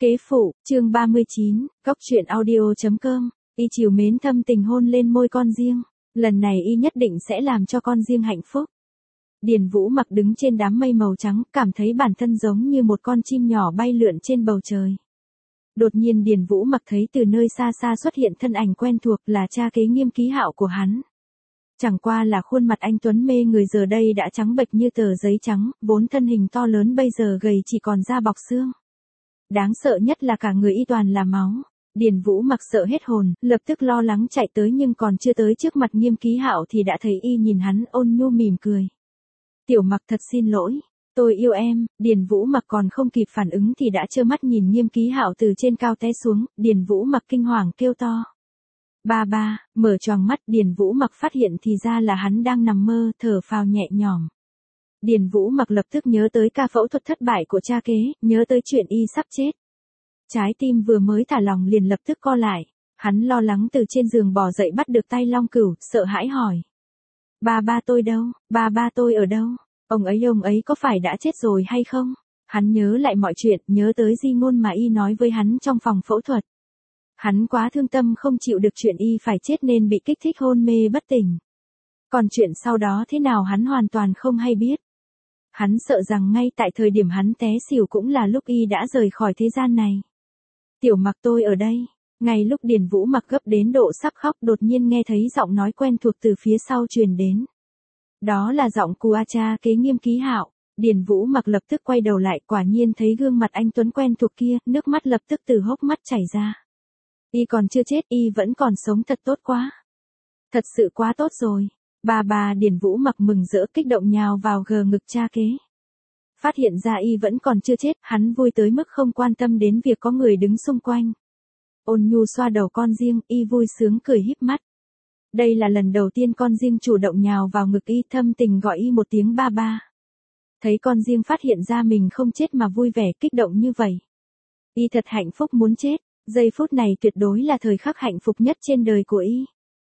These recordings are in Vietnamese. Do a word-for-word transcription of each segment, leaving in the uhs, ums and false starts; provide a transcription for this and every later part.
Kế phụ, chương ba mươi chín, góc truyện audio.com, y chiều mến thâm tình hôn lên môi con riêng. Lần này y nhất định sẽ làm cho con riêng hạnh phúc. Điền Vũ Mặc đứng trên đám mây màu trắng, cảm thấy bản thân giống như một con chim nhỏ bay lượn trên bầu trời. Đột nhiên Điền Vũ Mặc thấy từ nơi xa xa xuất hiện thân ảnh quen thuộc, là cha kế Nghiêm Ký Hạo của hắn. Chẳng qua là khuôn mặt anh tuấn mê người giờ đây đã trắng bệch như tờ giấy trắng, vốn thân hình to lớn bây giờ gầy chỉ còn da bọc xương. Đáng sợ nhất là cả người y toàn là máu. Điền Vũ Mặc sợ hết hồn, lập tức lo lắng chạy tới, nhưng còn chưa tới trước mặt Nghiêm Ký Hạo thì đã thấy y nhìn hắn ôn nhu mỉm cười. Tiểu Mặc thật xin lỗi, tôi yêu em. Điền Vũ Mặc còn không kịp phản ứng thì đã trơ mắt nhìn Nghiêm Ký Hạo từ trên cao té xuống. Điền Vũ Mặc kinh hoàng kêu to. Ba ba, mở choàng mắt. Điền Vũ Mặc phát hiện thì ra là hắn đang nằm mơ, thở phào nhẹ nhõm. Điền Vũ Mặc lập tức nhớ tới ca phẫu thuật thất bại của cha kế, nhớ tới chuyện y sắp chết. Trái tim vừa mới thả lỏng liền lập tức co lại. Hắn lo lắng từ trên giường bò dậy, bắt được tay Long Cửu, sợ hãi hỏi. Ba ba tôi đâu, ba ba tôi ở đâu, ông ấy ông ấy có phải đã chết rồi hay không? Hắn nhớ lại mọi chuyện, nhớ tới di ngôn mà y nói với hắn trong phòng phẫu thuật. Hắn quá thương tâm không chịu được chuyện y phải chết nên bị kích thích hôn mê bất tỉnh. Còn chuyện sau đó thế nào hắn hoàn toàn không hay biết. Hắn sợ rằng ngay tại thời điểm hắn té xỉu cũng là lúc y đã rời khỏi thế gian này. Tiểu Mặc tôi ở đây. Ngay lúc Điền Vũ Mặc gấp đến độ sắp khóc, đột nhiên nghe thấy giọng nói quen thuộc từ phía sau truyền đến. Đó là giọng của cha kế Nghiêm Ký Hạo. Điền Vũ Mặc lập tức quay đầu lại, quả nhiên thấy gương mặt anh tuấn quen thuộc kia, nước mắt lập tức từ hốc mắt chảy ra. Y còn chưa chết, y vẫn còn sống, thật tốt quá. Thật sự quá tốt rồi. Bà bà Điền Vũ Mặc mừng rỡ kích động nhào vào gờ ngực cha kế. Phát hiện ra y vẫn còn chưa chết, hắn vui tới mức không quan tâm đến việc có người đứng xung quanh. Ôn nhu xoa đầu con riêng, y vui sướng cười híp mắt. Đây là lần đầu tiên con riêng chủ động nhào vào ngực y, thâm tình gọi y một tiếng ba ba. Thấy con riêng phát hiện ra mình không chết mà vui vẻ kích động như vậy. Y thật hạnh phúc muốn chết, giây phút này tuyệt đối là thời khắc hạnh phúc nhất trên đời của y.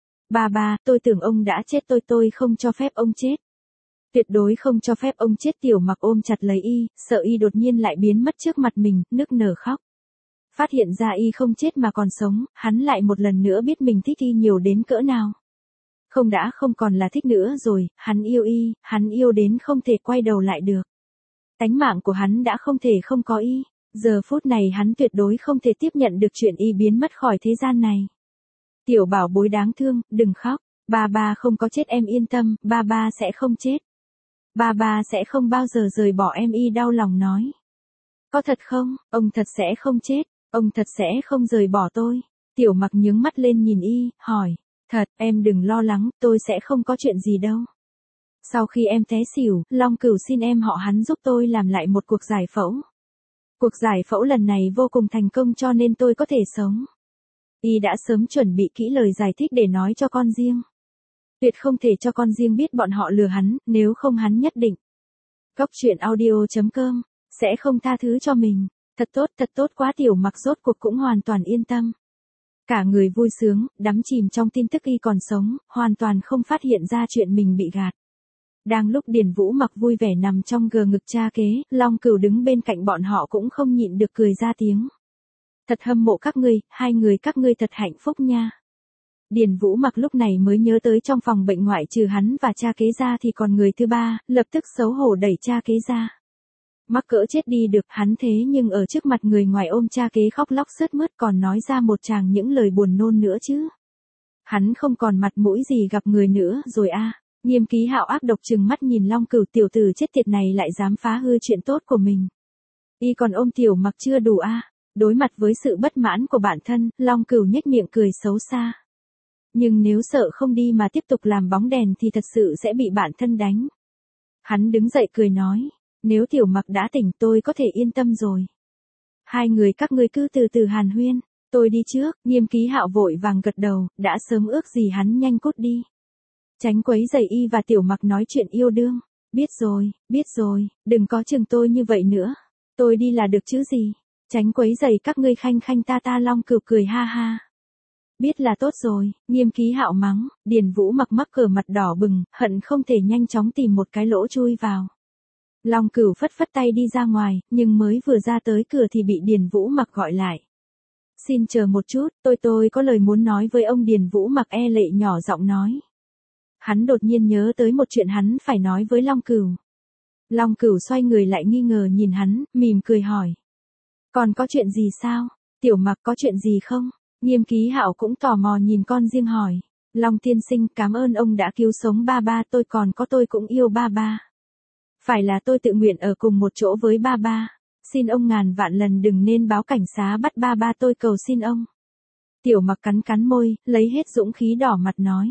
Ba ba, tôi tưởng ông đã chết, tôi tôi không cho phép ông chết. Tuyệt đối không cho phép ông chết. Tiểu Mặc ôm chặt lấy y, sợ y đột nhiên lại biến mất trước mặt mình, nức nở khóc. Phát hiện ra y không chết mà còn sống, hắn lại một lần nữa biết mình thích y nhiều đến cỡ nào. Không đã không còn là thích nữa rồi, hắn yêu y, hắn yêu đến không thể quay đầu lại được. Tánh mạng của hắn đã không thể không có y, giờ phút này hắn tuyệt đối không thể tiếp nhận được chuyện y biến mất khỏi thế gian này. Tiểu bảo bối đáng thương, đừng khóc, ba ba không có chết, em yên tâm, ba ba sẽ không chết. Ba ba sẽ không bao giờ rời bỏ em, y đau lòng nói. Có thật không, ông thật sẽ không chết, ông thật sẽ không rời bỏ tôi. Tiểu Mặc nhướng mắt lên nhìn y, hỏi, thật, em đừng lo lắng, tôi sẽ không có chuyện gì đâu. Sau khi em té xỉu, Long Cửu xin em họ hắn giúp tôi làm lại một cuộc giải phẫu. Cuộc giải phẫu lần này vô cùng thành công cho nên tôi có thể sống. Y đã sớm chuẩn bị kỹ lời giải thích để nói cho con riêng. Tuyệt không thể cho con riêng biết bọn họ lừa hắn, nếu không hắn nhất định. Góc truyện audio.com, sẽ không tha thứ cho mình. Thật tốt, thật tốt quá. Tiểu Mặc rốt cuộc cũng hoàn toàn yên tâm. Cả người vui sướng, đắm chìm trong tin tức y còn sống, hoàn toàn không phát hiện ra chuyện mình bị gạt. Đang lúc Điền Vũ Mặc vui vẻ nằm trong gờ ngực cha kế, Long Cửu đứng bên cạnh bọn họ cũng không nhịn được cười ra tiếng. Thật hâm mộ các ngươi, hai người các ngươi thật hạnh phúc nha. Điền Vũ Mặc lúc này mới nhớ tới trong phòng bệnh ngoại trừ hắn và cha kế ra thì còn người thứ ba, lập tức xấu hổ đẩy cha kế ra. Mắc cỡ chết đi được, hắn thế nhưng ở trước mặt người ngoài ôm cha kế khóc lóc sướt mướt, còn nói ra một tràng những lời buồn nôn nữa chứ. Hắn không còn mặt mũi gì gặp người nữa rồi a. À. Nghiêm Ký Hạo ác độc trừng mắt nhìn Long Cửu, tiểu tử chết tiệt này lại dám phá hư chuyện tốt của mình. Y còn ôm Tiểu Mặc chưa đủ a. À. Đối mặt với sự bất mãn của bản thân, Long Cửu nhếch miệng cười xấu xa. Nhưng nếu sợ không đi mà tiếp tục làm bóng đèn thì thật sự sẽ bị bản thân đánh. Hắn đứng dậy cười nói, nếu Tiểu Mặc đã tỉnh tôi có thể yên tâm rồi. Hai người các ngươi cứ từ từ hàn huyên, tôi đi trước. Nghiêm Ký Hạo vội vàng gật đầu, đã sớm ước gì hắn nhanh cút đi. Tránh quấy rầy y và Tiểu Mặc nói chuyện yêu đương. Biết rồi, biết rồi, đừng có chừng tôi như vậy nữa. Tôi đi là được chứ gì. Tránh quấy rầy các ngươi khanh khanh ta ta. Long Cửu cười ha ha. Biết là tốt rồi. Nghiêm Ký Hạo mắng. Điền Vũ Mặc mắc cờ mặt đỏ bừng, hận không thể nhanh chóng tìm một cái lỗ chui vào. Long Cửu phất phất tay đi ra ngoài, nhưng mới vừa ra tới cửa thì bị Điền Vũ Mặc gọi lại. Xin chờ một chút, tôi tôi có lời muốn nói với ông. Điền Vũ Mặc e lệ nhỏ giọng nói. Hắn đột nhiên nhớ tới một chuyện hắn phải nói với Long Cửu. Long Cửu xoay người lại nghi ngờ nhìn hắn, mỉm cười hỏi. Còn có chuyện gì sao? Tiểu Mặc có chuyện gì không? Nghiêm Ký Hạo cũng tò mò nhìn con riêng hỏi. Long tiên sinh, cảm ơn ông đã cứu sống ba ba tôi, còn có tôi cũng yêu ba ba. Phải là tôi tự nguyện ở cùng một chỗ với ba ba. Xin ông ngàn vạn lần đừng nên báo cảnh sát bắt ba ba tôi, cầu xin ông. Tiểu Mặc cắn cắn môi, lấy hết dũng khí đỏ mặt nói.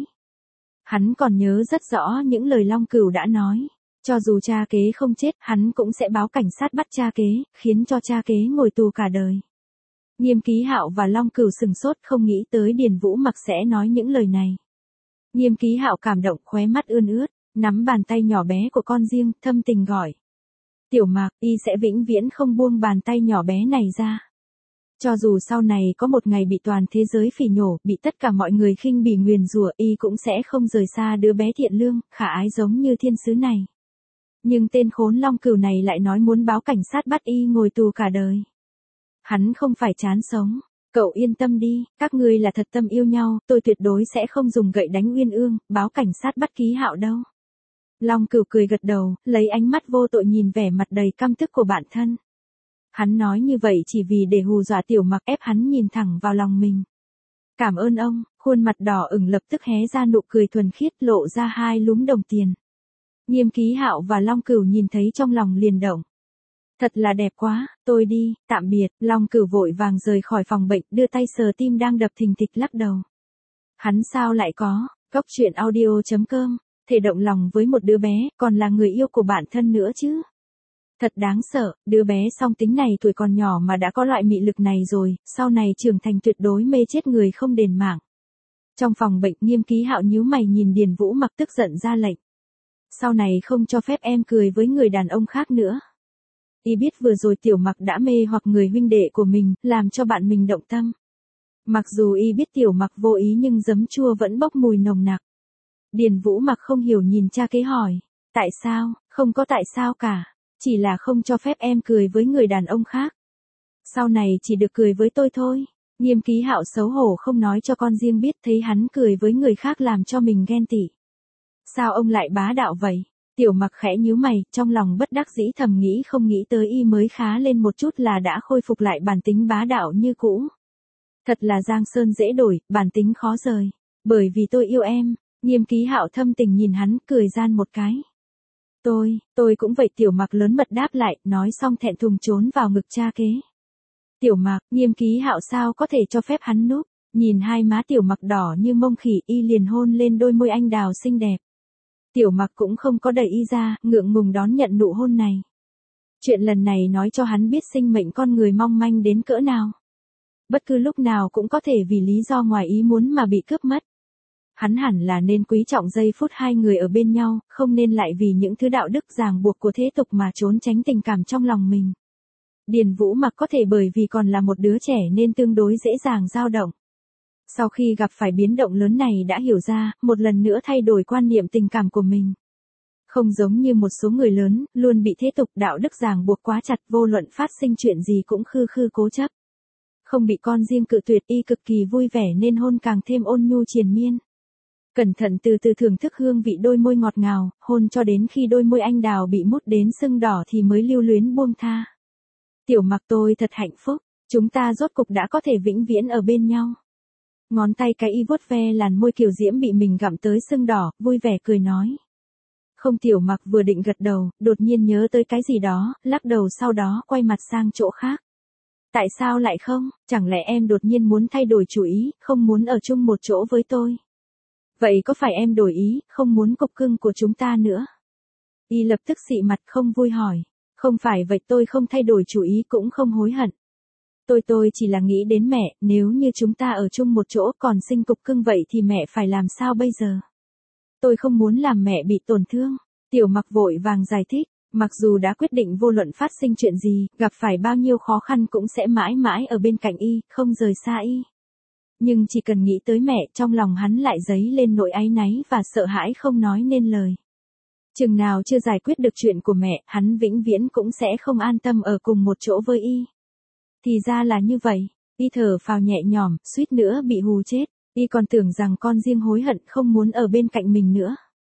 Hắn còn nhớ rất rõ những lời Long Cửu đã nói. Cho dù cha kế không chết, hắn cũng sẽ báo cảnh sát bắt cha kế, khiến cho cha kế ngồi tù cả đời. Nghiêm Ký Hạo và Long Cửu sừng sốt, không nghĩ tới Điền Vũ Mặc sẽ nói những lời này. Nghiêm Ký Hạo cảm động, khóe mắt ươn ướt, nắm bàn tay nhỏ bé của con riêng, thâm tình gọi. Tiểu Mặc, y sẽ vĩnh viễn không buông bàn tay nhỏ bé này ra. Cho dù sau này có một ngày bị toàn thế giới phỉ nhổ, bị tất cả mọi người khinh bỉ nguyền rủa, y cũng sẽ không rời xa đứa bé thiện lương, khả ái giống như thiên sứ này. Nhưng tên khốn Long Cửu này lại nói muốn báo cảnh sát bắt y ngồi tù cả đời. Hắn không phải chán sống. Cậu yên tâm đi, các ngươi là thật tâm yêu nhau, tôi tuyệt đối sẽ không dùng gậy đánh Uyên Ương, báo cảnh sát bắt Ký Hạo đâu. Long Cửu cười gật đầu, lấy ánh mắt vô tội nhìn vẻ mặt đầy căm tức của bản thân. Hắn nói như vậy chỉ vì để hù dọa Tiểu Mặc, ép hắn nhìn thẳng vào lòng mình. Cảm ơn ông. Khuôn mặt đỏ ửng lập tức hé ra nụ cười thuần khiết, lộ ra hai lúm đồng tiền. Nghiêm Ký Hạo và Long Cửu nhìn thấy trong lòng liền động. Thật là đẹp quá, tôi đi, tạm biệt. Long Cửu vội vàng rời khỏi phòng bệnh, đưa tay sờ tim đang đập thình thịch, lắc đầu. Hắn sao lại có? Cốc truyện audio chấm com, thể động lòng với một đứa bé, còn là người yêu của bản thân nữa chứ. Thật đáng sợ, đứa bé song tính này tuổi còn nhỏ mà đã có loại mị lực này rồi, sau này trưởng thành tuyệt đối mê chết người không đền mạng. Trong phòng bệnh, Nghiêm Ký Hạo nhíu mày nhìn Điền Vũ Mặc, tức giận ra lệnh. Sau này không cho phép em cười với người đàn ông khác nữa. Y biết vừa rồi Tiểu Mặc đã mê hoặc người huynh đệ của mình, làm cho bạn mình động tâm. Mặc dù y biết Tiểu Mặc vô ý nhưng giấm chua vẫn bốc mùi nồng nặc. Điền Vũ Mặc không hiểu nhìn cha kế hỏi. Tại sao? Không có tại sao cả. Chỉ là không cho phép em cười với người đàn ông khác. Sau này chỉ được cười với tôi thôi. Nghiêm Ký Hạo xấu hổ không nói cho con riêng biết, thấy hắn cười với người khác làm cho mình ghen tị. Sao ông lại bá đạo vậy? Tiểu Mặc khẽ nhíu mày, trong lòng bất đắc dĩ thầm nghĩ, không nghĩ tới y mới khá lên một chút là đã khôi phục lại bản tính bá đạo như cũ. Thật là giang sơn dễ đổi, bản tính khó rời. Bởi vì tôi yêu em. Nghiêm Ký Hạo thâm tình nhìn hắn, cười gian một cái. Tôi, tôi cũng vậy. Tiểu Mặc lớn mật đáp lại, nói xong thẹn thùng trốn vào ngực cha kế. Tiểu Mặc, Nghiêm Ký Hạo sao có thể cho phép hắn núp, nhìn hai má Tiểu Mặc đỏ như mông khỉ, y liền hôn lên đôi môi anh đào xinh đẹp. Tiểu Mặc cũng không có đẩy y ra, ngượng ngùng đón nhận nụ hôn này. Chuyện lần này nói cho hắn biết sinh mệnh con người mong manh đến cỡ nào. Bất cứ lúc nào cũng có thể vì lý do ngoài ý muốn mà bị cướp mất. Hắn hẳn là nên quý trọng giây phút hai người ở bên nhau, không nên lại vì những thứ đạo đức ràng buộc của thế tục mà trốn tránh tình cảm trong lòng mình. Điền Vũ Mặc có thể bởi vì còn là một đứa trẻ nên tương đối dễ dàng dao động. Sau khi gặp phải biến động lớn này đã hiểu ra, một lần nữa thay đổi quan niệm tình cảm của mình. Không giống như một số người lớn, luôn bị thế tục đạo đức ràng buộc quá chặt, vô luận phát sinh chuyện gì cũng khư khư cố chấp. Không bị con riêng cự tuyệt, y cực kỳ vui vẻ nên hôn càng thêm ôn nhu triền miên. Cẩn thận từ từ thưởng thức hương vị đôi môi ngọt ngào, hôn cho đến khi đôi môi anh đào bị mút đến sưng đỏ thì mới lưu luyến buông tha. Tiểu Mặc, tôi thật hạnh phúc, chúng ta rốt cục đã có thể vĩnh viễn ở bên nhau. Ngón tay cái y vuốt ve làn môi kiều diễm bị mình gặm tới sưng đỏ, vui vẻ cười nói. Không. Tiểu Mặc vừa định gật đầu, đột nhiên nhớ tới cái gì đó, lắc đầu, sau đó quay mặt sang chỗ khác. Tại sao lại không? Chẳng lẽ em đột nhiên muốn thay đổi chủ ý, không muốn ở chung một chỗ với tôi? Vậy có phải em đổi ý, không muốn cục cưng của chúng ta nữa? Y lập tức xị mặt không vui hỏi. Không phải vậy, tôi không thay đổi chủ ý cũng không hối hận. Tôi tôi chỉ là nghĩ đến mẹ, nếu như chúng ta ở chung một chỗ còn sinh cục cưng vậy thì mẹ phải làm sao bây giờ? Tôi không muốn làm mẹ bị tổn thương. Tiểu Mặc vội vàng giải thích, mặc dù đã quyết định vô luận phát sinh chuyện gì, gặp phải bao nhiêu khó khăn cũng sẽ mãi mãi ở bên cạnh y, không rời xa y. Nhưng chỉ cần nghĩ tới mẹ, trong lòng hắn lại dấy lên nỗi áy náy và sợ hãi không nói nên lời. Chừng nào chưa giải quyết được chuyện của mẹ, hắn vĩnh viễn cũng sẽ không an tâm ở cùng một chỗ với y. Thì ra là như vậy, y thở phào nhẹ nhõm, suýt nữa bị hù chết, y còn tưởng rằng con riêng hối hận không muốn ở bên cạnh mình nữa.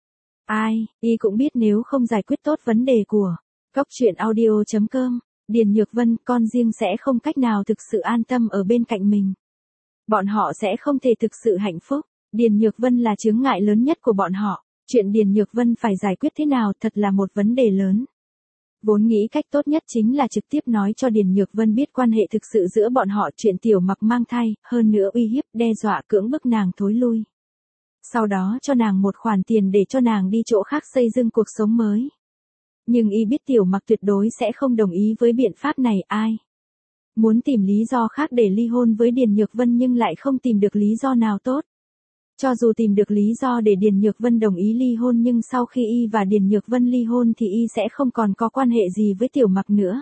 Ai, y cũng biết nếu không giải quyết tốt vấn đề của Cóc truyện audio chấm com, Điền Nhược Vân, con riêng sẽ không cách nào thực sự an tâm ở bên cạnh mình. Bọn họ sẽ không thể thực sự hạnh phúc, Điền Nhược Vân là chướng ngại lớn nhất của bọn họ. Chuyện Điền Nhược Vân phải giải quyết thế nào thật là một vấn đề lớn. Vốn nghĩ cách tốt nhất chính là trực tiếp nói cho Điền Nhược Vân biết quan hệ thực sự giữa bọn họ, chuyện Tiểu Mặc mang thai, hơn nữa uy hiếp, đe dọa cưỡng bức nàng thối lui. Sau đó cho nàng một khoản tiền để cho nàng đi chỗ khác xây dựng cuộc sống mới. Nhưng y biết Tiểu Mặc tuyệt đối sẽ không đồng ý với biện pháp này. Ai muốn tìm lý do khác để ly hôn với Điền Nhược Vân nhưng lại không tìm được lý do nào tốt. Cho dù tìm được lý do để Điền Nhược Vân đồng ý ly hôn nhưng sau khi y và Điền Nhược Vân ly hôn thì y sẽ không còn có quan hệ gì với Tiểu Mặc nữa.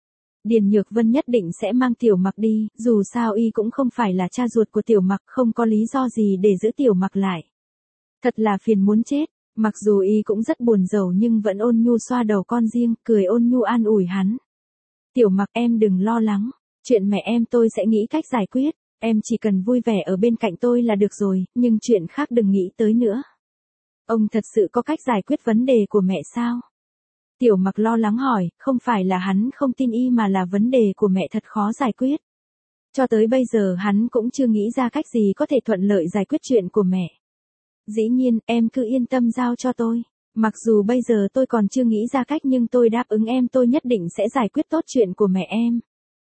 Điền Nhược Vân nhất định sẽ mang Tiểu Mặc đi, dù sao y cũng không phải là cha ruột của Tiểu Mặc, không có lý do gì để giữ Tiểu Mặc lại. Thật là phiền muốn chết, mặc dù y cũng rất buồn rầu nhưng vẫn ôn nhu xoa đầu con riêng, cười ôn nhu an ủi hắn. Tiểu Mặc, em đừng lo lắng, chuyện mẹ em tôi sẽ nghĩ cách giải quyết. Em chỉ cần vui vẻ ở bên cạnh tôi là được rồi, nhưng chuyện khác đừng nghĩ tới nữa. Ông thật sự có cách giải quyết vấn đề của mẹ sao? Tiểu Mặc lo lắng hỏi, không phải là hắn không tin y mà là vấn đề của mẹ thật khó giải quyết. Cho tới bây giờ hắn cũng chưa nghĩ ra cách gì có thể thuận lợi giải quyết chuyện của mẹ. Dĩ nhiên, em cứ yên tâm giao cho tôi. Mặc dù bây giờ tôi còn chưa nghĩ ra cách nhưng tôi đáp ứng em tôi nhất định sẽ giải quyết tốt chuyện của mẹ em.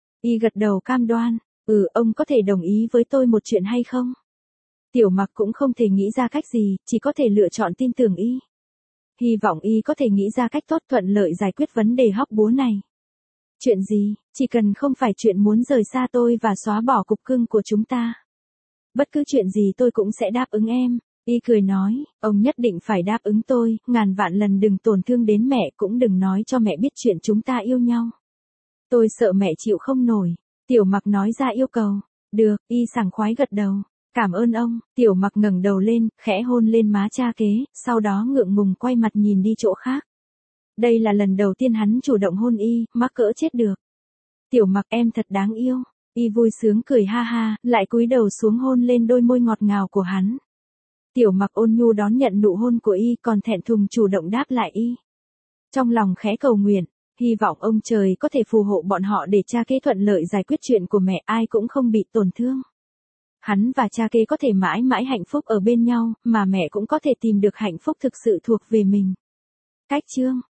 Y gật đầu cam đoan. Ừ, ông có thể đồng ý với tôi một chuyện hay không? Tiểu Mặc cũng không thể nghĩ ra cách gì, chỉ có thể lựa chọn tin tưởng y. Hy vọng y có thể nghĩ ra cách tốt thuận lợi giải quyết vấn đề hóc búa này. Chuyện gì, chỉ cần không phải chuyện muốn rời xa tôi và xóa bỏ cục cưng của chúng ta. Bất cứ chuyện gì tôi cũng sẽ đáp ứng em. Y cười nói, ông nhất định phải đáp ứng tôi, ngàn vạn lần đừng tổn thương đến mẹ, cũng đừng nói cho mẹ biết chuyện chúng ta yêu nhau. Tôi sợ mẹ chịu không nổi. Tiểu Mặc nói ra yêu cầu. Được, y sảng khoái gật đầu. Cảm ơn ông. Tiểu Mặc ngẩng đầu lên, khẽ hôn lên má cha kế, sau đó ngượng ngùng quay mặt nhìn đi chỗ khác. Đây là lần đầu tiên hắn chủ động hôn y, mắc cỡ chết được. Tiểu Mặc, em thật đáng yêu. Y vui sướng cười ha ha, lại cúi đầu xuống hôn lên đôi môi ngọt ngào của hắn. Tiểu Mặc ôn nhu đón nhận nụ hôn của y, còn thẹn thùng chủ động đáp lại y. Trong lòng khẽ cầu nguyện. Hy vọng ông trời có thể phù hộ bọn họ để cha kế thuận lợi giải quyết chuyện của mẹ, ai cũng không bị tổn thương. Hắn và cha kế có thể mãi mãi hạnh phúc ở bên nhau, mà mẹ cũng có thể tìm được hạnh phúc thực sự thuộc về mình. Cách chương